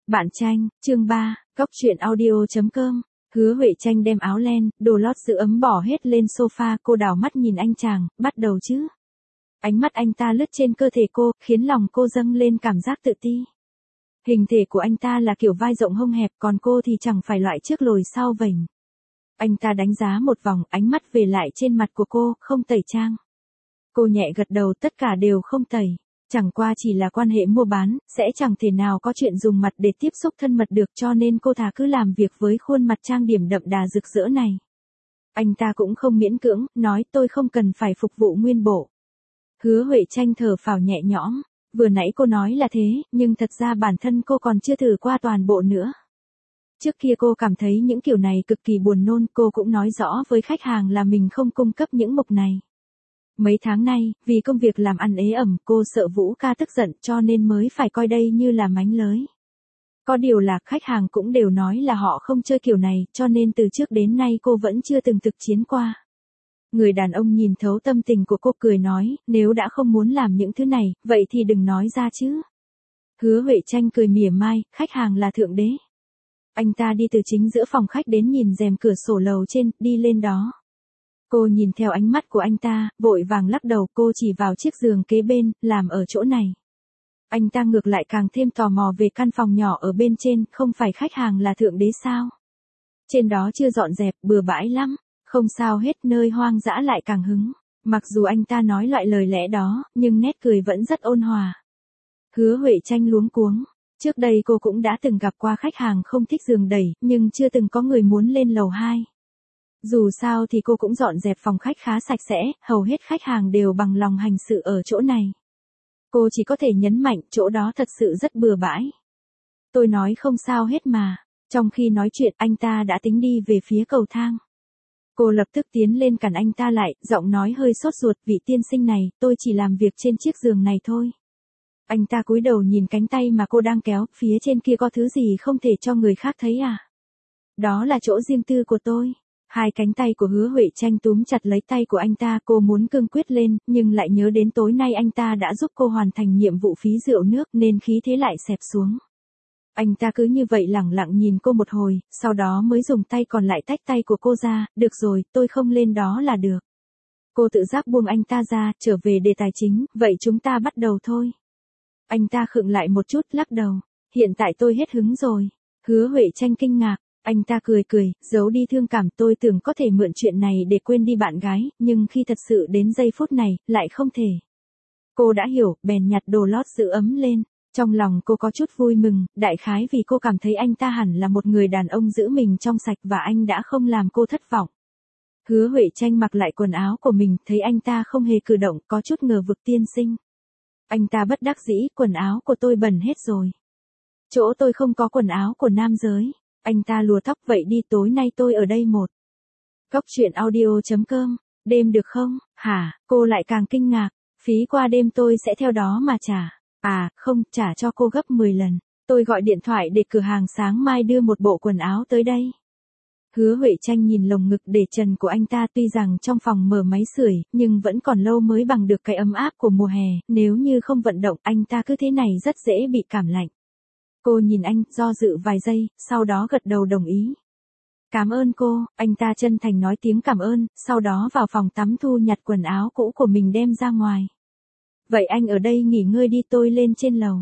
Bạn tranh, chương 3, Góc truyện audio.com. Hứa Huệ Tranh đem áo len, đồ lót giữ ấm bỏ hết lên sofa, cô đảo mắt nhìn anh chàng, bắt đầu chứ. Ánh mắt anh ta lướt trên cơ thể cô, khiến lòng cô dâng lên cảm giác tự ti. Hình thể của anh ta là kiểu vai rộng hông hẹp, còn cô thì chẳng phải loại trước lồi sau vểnh. Anh ta đánh giá một vòng, ánh mắt về lại trên mặt của cô, không tẩy trang. Cô nhẹ gật đầu, tất cả đều không tẩy. Chẳng qua chỉ là quan hệ mua bán, sẽ chẳng thể nào có chuyện dùng mặt để tiếp xúc thân mật được, cho nên cô thà cứ làm việc với khuôn mặt trang điểm đậm đà rực rỡ này. Anh ta cũng không miễn cưỡng, nói tôi không cần phải phục vụ nguyên bộ. Hứa Huệ Tranh thở phào nhẹ nhõm, vừa nãy cô nói là thế, nhưng thật ra bản thân cô còn chưa thử qua toàn bộ nữa. Trước kia cô cảm thấy những kiểu này cực kỳ buồn nôn, cô cũng nói rõ với khách hàng là mình không cung cấp những mục này. Mấy tháng nay, vì công việc làm ăn ế ẩm, cô sợ Vũ ca tức giận cho nên mới phải coi đây như là mánh lới. Có điều là khách hàng cũng đều nói là họ không chơi kiểu này, cho nên từ trước đến nay cô vẫn chưa từng thực chiến qua. Người đàn ông nhìn thấu tâm tình của cô, cười nói, nếu đã không muốn làm những thứ này, vậy thì đừng nói ra chứ. Hứa Huệ Tranh cười mỉa mai, khách hàng là thượng đế. Anh ta đi từ chính giữa phòng khách đến nhìn rèm cửa sổ lầu trên, đi lên đó. Cô nhìn theo ánh mắt của anh ta, vội vàng lắc đầu, cô chỉ vào chiếc giường kế bên, làm ở chỗ này. Anh ta ngược lại càng thêm tò mò về căn phòng nhỏ ở bên trên, không phải khách hàng là thượng đế sao? Trên đó chưa dọn dẹp, bừa bãi lắm, không sao hết, nơi hoang dã lại càng hứng. Mặc dù anh ta nói loại lời lẽ đó, nhưng nét cười vẫn rất ôn hòa. Hứa Huệ Tranh luống cuống. Trước đây cô cũng đã từng gặp qua khách hàng không thích giường đẩy, nhưng chưa từng có người muốn lên lầu 2. Dù sao thì cô cũng dọn dẹp phòng khách khá sạch sẽ, hầu hết khách hàng đều bằng lòng hành sự ở chỗ này. Cô chỉ có thể nhấn mạnh, chỗ đó thật sự rất bừa bãi. Tôi nói không sao hết mà. Trong khi nói chuyện, anh ta đã tính đi về phía cầu thang. Cô lập tức tiến lên cản anh ta lại, giọng nói hơi sốt ruột, vị tiên sinh này, tôi chỉ làm việc trên chiếc giường này thôi. Anh ta cúi đầu nhìn cánh tay mà cô đang kéo, phía trên kia có thứ gì không thể cho người khác thấy à? Đó là chỗ riêng tư của tôi. Hai cánh tay của Hứa Huệ Tranh túm chặt lấy tay của anh ta, cô muốn cương quyết lên, nhưng lại nhớ đến tối nay anh ta đã giúp cô hoàn thành nhiệm vụ phí rượu nước nên khí thế lại xẹp xuống. Anh ta cứ như vậy lẳng lặng nhìn cô một hồi, sau đó mới dùng tay còn lại tách tay của cô ra, được rồi, tôi không lên đó là được. Cô tự giác buông anh ta ra, trở về đề tài chính, vậy chúng ta bắt đầu thôi. Anh ta khựng lại một chút, lắc đầu, hiện tại tôi hết hứng rồi. Hứa Huệ Tranh kinh ngạc. Anh ta cười cười, giấu đi thương cảm, tôi tưởng có thể mượn chuyện này để quên đi bạn gái, nhưng khi thật sự đến giây phút này, lại không thể. Cô đã hiểu, bèn nhặt đồ lót giữ ấm lên. Trong lòng cô có chút vui mừng, đại khái vì cô cảm thấy anh ta hẳn là một người đàn ông giữ mình trong sạch và anh đã không làm cô thất vọng. Hứa Huệ Tranh mặc lại quần áo của mình, thấy anh ta không hề cử động, có chút ngờ vực, tiên sinh. Anh ta bất đắc dĩ, quần áo của tôi bẩn hết rồi. Chỗ tôi không có quần áo của nam giới. Anh ta lùa tóc, vậy đi, tối nay tôi ở đây một. Góc truyện audio.com, đêm được không? Hả? Cô lại càng kinh ngạc, phí qua đêm tôi sẽ theo đó mà trả. À, không, trả cho cô gấp 10 lần. Tôi gọi điện thoại để cửa hàng sáng mai đưa một bộ quần áo tới đây. Hứa Huệ Tranh nhìn lồng ngực để trần của anh ta, tuy rằng trong phòng mở máy sưởi, nhưng vẫn còn lâu mới bằng được cái ấm áp của mùa hè, nếu như không vận động, anh ta cứ thế này rất dễ bị cảm lạnh. Cô nhìn anh, do dự vài giây, sau đó gật đầu đồng ý. Cảm ơn cô, anh ta chân thành nói tiếng cảm ơn, sau đó vào phòng tắm thu nhặt quần áo cũ của mình đem ra ngoài. Vậy anh ở đây nghỉ ngơi đi, tôi lên trên lầu.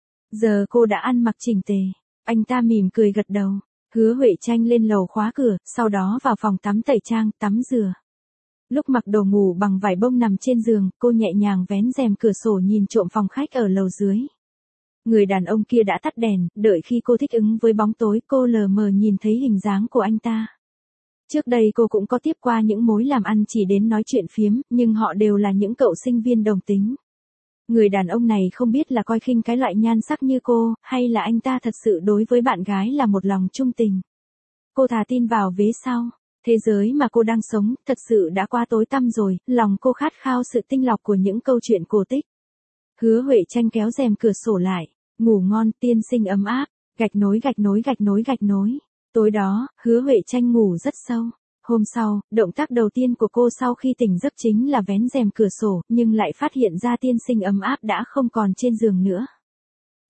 Giờ cô đã ăn mặc chỉnh tề. Anh ta mỉm cười gật đầu. Hứa Huệ Tranh lên lầu khóa cửa, sau đó vào phòng tắm tẩy trang, tắm rửa. Lúc mặc đồ ngủ bằng vải bông nằm trên giường, cô nhẹ nhàng vén rèm cửa sổ nhìn trộm phòng khách ở lầu dưới. Người đàn ông kia đã tắt đèn, đợi khi cô thích ứng với bóng tối, cô lờ mờ nhìn thấy hình dáng của anh ta. Trước đây cô cũng có tiếp qua những mối làm ăn chỉ đến nói chuyện phiếm, nhưng họ đều là những cậu sinh viên đồng tính. Người đàn ông này không biết là coi khinh cái loại nhan sắc như cô, hay là anh ta thật sự đối với bạn gái là một lòng trung tình. Cô thà tin vào vế sau. Thế giới mà cô đang sống, thật sự đã quá tối tăm rồi, lòng cô khát khao sự tinh lọc của những câu chuyện cổ tích. Hứa Huệ Tranh kéo rèm cửa sổ lại. Ngủ ngon, tiên sinh ấm áp. Gạch nối gạch nối gạch nối gạch nối. Tối đó, Hứa Huệ Tranh ngủ rất sâu. Hôm sau, động tác đầu tiên của cô sau khi tỉnh giấc chính là vén rèm cửa sổ, nhưng lại phát hiện ra tiên sinh ấm áp đã không còn trên giường nữa.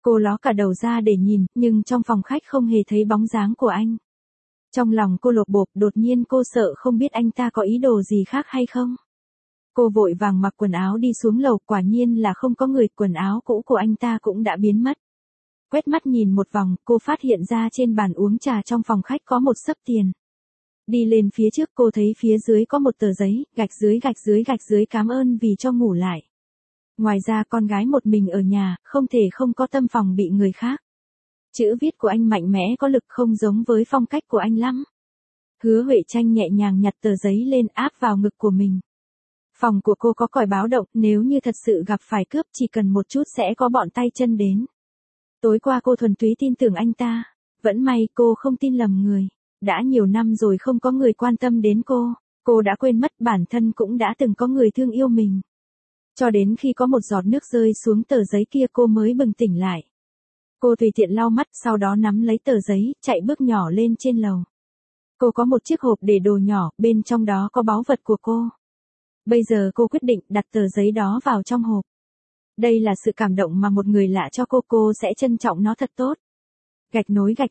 Cô ló cả đầu ra để nhìn, nhưng trong phòng khách không hề thấy bóng dáng của anh. Trong lòng cô lột bột, đột nhiên cô sợ không biết anh ta có ý đồ gì khác hay không. Cô vội vàng mặc quần áo đi xuống lầu, quả nhiên là không có người, quần áo cũ của anh ta cũng đã biến mất. Quét mắt nhìn một vòng, cô phát hiện ra trên bàn uống trà trong phòng khách có một xấp tiền. Đi lên phía trước cô thấy phía dưới có một tờ giấy, gạch dưới cảm ơn vì cho ngủ lại. Ngoài ra con gái một mình ở nhà, không thể không có tâm phòng bị người khác. Chữ viết của anh mạnh mẽ có lực, không giống với phong cách của anh lắm. Hứa Huệ Tranh nhẹ nhàng nhặt tờ giấy lên áp vào ngực của mình. Phòng của cô có còi báo động, nếu như thật sự gặp phải cướp chỉ cần một chút sẽ có bọn tay chân đến. Tối qua cô thuần túy tin tưởng anh ta. Vẫn may cô không tin lầm người. Đã nhiều năm rồi không có người quan tâm đến cô. Cô đã quên mất bản thân cũng đã từng có người thương yêu mình. Cho đến khi có một giọt nước rơi xuống tờ giấy kia cô mới bừng tỉnh lại. Cô tùy tiện lau mắt, sau đó nắm lấy tờ giấy, chạy bước nhỏ lên trên lầu. Cô có một chiếc hộp để đồ nhỏ, bên trong đó có báu vật của cô. Bây giờ cô quyết định đặt tờ giấy đó vào trong hộp. Đây là sự cảm động mà một người lạ cho cô sẽ trân trọng nó thật tốt. Gạch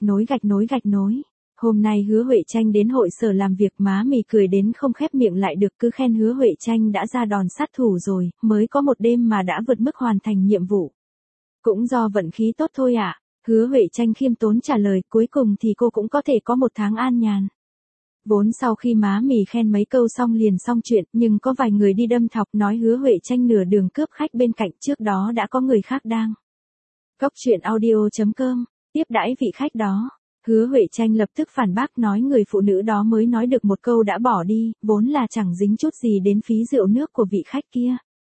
nối. Hôm nay Hứa Huệ Tranh đến hội sở làm việc, má mì cười đến không khép miệng lại được, cứ khen Hứa Huệ Tranh đã ra đòn sát thủ rồi, mới có một đêm mà đã vượt mức hoàn thành nhiệm vụ. Cũng do vận khí tốt thôi ạ. Hứa Huệ Tranh khiêm tốn trả lời, cuối cùng thì cô cũng có thể có một tháng an nhàn. Vốn sau khi má mì khen mấy câu xong liền xong chuyện, nhưng có vài người đi đâm thọc nói Hứa Huệ Tranh nửa đường cướp khách bên cạnh, trước đó đã có người khác đang. Cóc truyện audio.com, tiếp đãi vị khách đó. Hứa Huệ Tranh lập tức phản bác nói người phụ nữ đó mới nói được một câu đã bỏ đi, vốn là chẳng dính chút gì đến phí rượu nước của vị khách kia.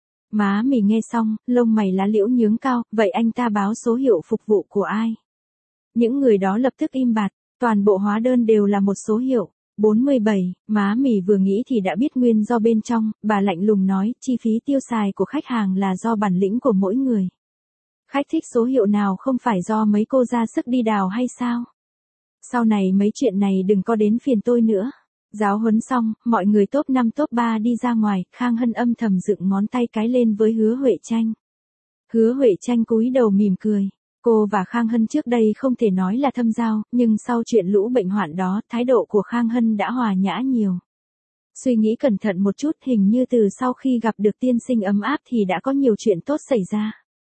Má mì nghe xong, lông mày lá liễu nhướng cao, vậy anh ta báo số hiệu phục vụ của ai? Những người đó lập tức im bặt, toàn bộ hóa đơn đều là một số hiệu. 47, má mì vừa nghĩ thì đã biết nguyên do bên trong, bà lạnh lùng nói, chi phí tiêu xài của khách hàng là do bản lĩnh của mỗi người. Khách thích số hiệu nào không phải do mấy cô ra sức đi đào hay sao? Sau này mấy chuyện này đừng có đến phiền tôi nữa. Giáo huấn xong, mọi người top 5 top 3 đi ra ngoài, Khang Hân âm thầm dựng ngón tay cái lên với Hứa Huệ Tranh. Hứa Huệ Tranh cúi đầu mỉm cười. Cô và Khang Hân trước đây không thể nói là thâm giao, nhưng sau chuyện lũ bệnh hoạn đó, thái độ của Khang Hân đã hòa nhã nhiều. Suy nghĩ cẩn thận một chút, hình như từ sau khi gặp được tiên sinh ấm áp thì đã có nhiều chuyện tốt xảy ra.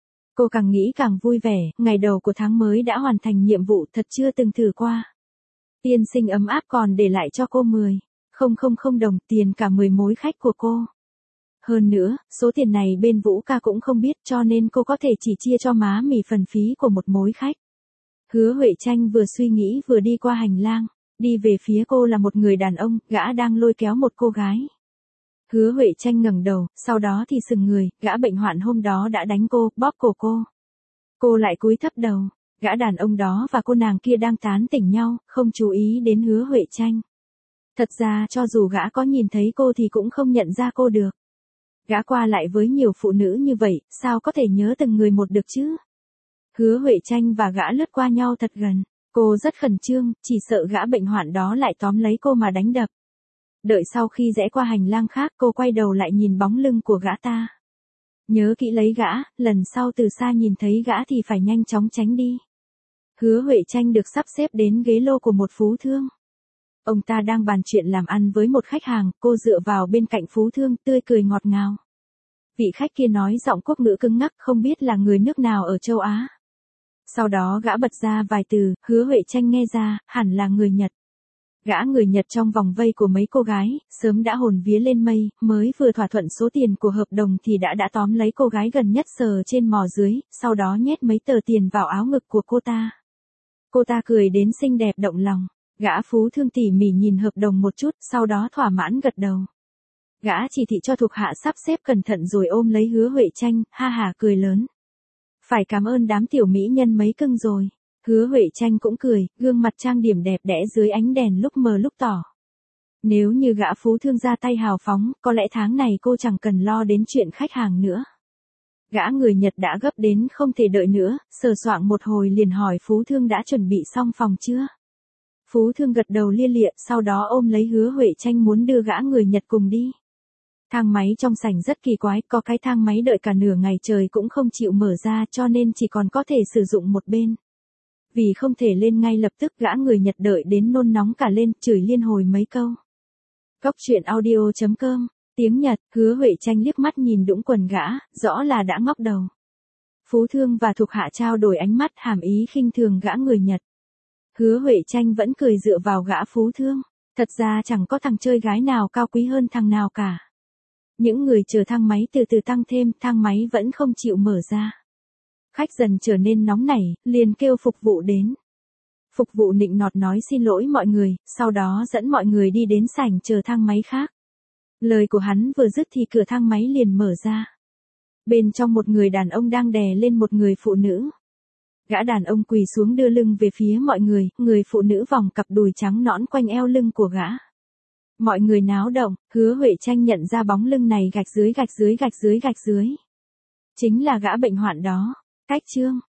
Cô càng nghĩ càng vui vẻ, ngày đầu của tháng mới đã hoàn thành nhiệm vụ thật chưa từng thử qua. Tiên sinh ấm áp còn để lại cho cô 10.000 đồng, tiền cả 10 mối khách của cô. Hơn nữa, số tiền này bên Vũ Ca cũng không biết, cho nên cô có thể chỉ chia cho má mì phần phí của một mối khách. Hứa Huệ Tranh vừa suy nghĩ vừa đi qua hành lang, đi về phía cô là một người đàn ông, gã đang lôi kéo một cô gái. Hứa Huệ Tranh ngẩng đầu, sau đó thì sừng người, gã bệnh hoạn hôm đó đã đánh cô, bóp cổ cô. Cô lại cúi thấp đầu, gã đàn ông đó và cô nàng kia đang tán tỉnh nhau, không chú ý đến Hứa Huệ Tranh. Thật ra cho dù gã có nhìn thấy cô thì cũng không nhận ra cô được. Gã qua lại với nhiều phụ nữ như vậy, sao có thể nhớ từng người một được chứ? Hứa Huệ Tranh và gã lướt qua nhau thật gần. Cô rất khẩn trương, chỉ sợ gã bệnh hoạn đó lại tóm lấy cô mà đánh đập. Đợi sau khi rẽ qua hành lang khác, cô quay đầu lại nhìn bóng lưng của gã ta. Nhớ kỹ lấy gã, lần sau từ xa nhìn thấy gã thì phải nhanh chóng tránh đi. Hứa Huệ Tranh được sắp xếp đến ghế lô của một phú thương. Ông ta đang bàn chuyện làm ăn với một khách hàng, cô dựa vào bên cạnh phú thương, tươi cười ngọt ngào. Vị khách kia nói giọng quốc ngữ cứng ngắc, không biết là người nước nào ở châu Á. Sau đó gã bật ra vài từ, Hứa Huệ Tranh nghe ra, hẳn là người Nhật. Gã người Nhật trong vòng vây của mấy cô gái, sớm đã hồn vía lên mây, mới vừa thỏa thuận số tiền của hợp đồng thì đã tóm lấy cô gái gần nhất sờ trên mò dưới, sau đó nhét mấy tờ tiền vào áo ngực của cô ta. Cô ta cười đến xinh đẹp động lòng. Gã phú thương tỉ mỉ nhìn hợp đồng một chút, sau đó thỏa mãn gật đầu. Gã chỉ thị cho thuộc hạ sắp xếp cẩn thận rồi ôm lấy Hứa Huệ Tranh, ha ha cười lớn. Phải cảm ơn đám tiểu mỹ nhân mấy cưng rồi. Hứa Huệ Tranh cũng cười, gương mặt trang điểm đẹp đẽ dưới ánh đèn lúc mờ lúc tỏ. Nếu như gã phú thương ra tay hào phóng, có lẽ tháng này cô chẳng cần lo đến chuyện khách hàng nữa. Gã người Nhật đã gấp đến không thể đợi nữa, sờ soạng một hồi liền hỏi phú thương đã chuẩn bị xong phòng chưa? Phú thương gật đầu lia lịa, sau đó ôm lấy Hứa Huệ Tranh muốn đưa gã người Nhật cùng đi. Thang máy trong sảnh rất kỳ quái, có cái thang máy đợi cả nửa ngày trời cũng không chịu mở ra cho nên chỉ còn có thể sử dụng một bên. Vì không thể lên ngay lập tức gã người Nhật đợi đến nôn nóng cả lên, chửi liên hồi mấy câu. Góc truyện audio.com, tiếng Nhật, Hứa Huệ Tranh liếc mắt nhìn đũng quần gã, rõ là đã ngóc đầu. Phú Thương và thuộc hạ trao đổi ánh mắt hàm ý khinh thường gã người Nhật. Hứa Huệ Tranh vẫn cười dựa vào gã Phú Thương. Thật ra chẳng có thằng chơi gái nào cao quý hơn thằng nào cả. Những người chờ thang máy từ từ tăng thêm, thang máy vẫn không chịu mở ra. Khách dần trở nên nóng nảy, liền kêu phục vụ đến. Phục vụ nịnh nọt nói xin lỗi mọi người, sau đó dẫn mọi người đi đến sảnh chờ thang máy khác. Lời của hắn vừa dứt thì cửa thang máy liền mở ra. Bên trong một người đàn ông đang đè lên một người phụ nữ. Gã đàn ông quỳ xuống đưa lưng về phía mọi người phụ nữ vòng cặp đùi trắng nõn quanh eo lưng của gã. Mọi người náo động, Hứa Huệ Tranh nhận ra bóng lưng này gạch dưới. Chính là gã bệnh hoạn đó. Cách chương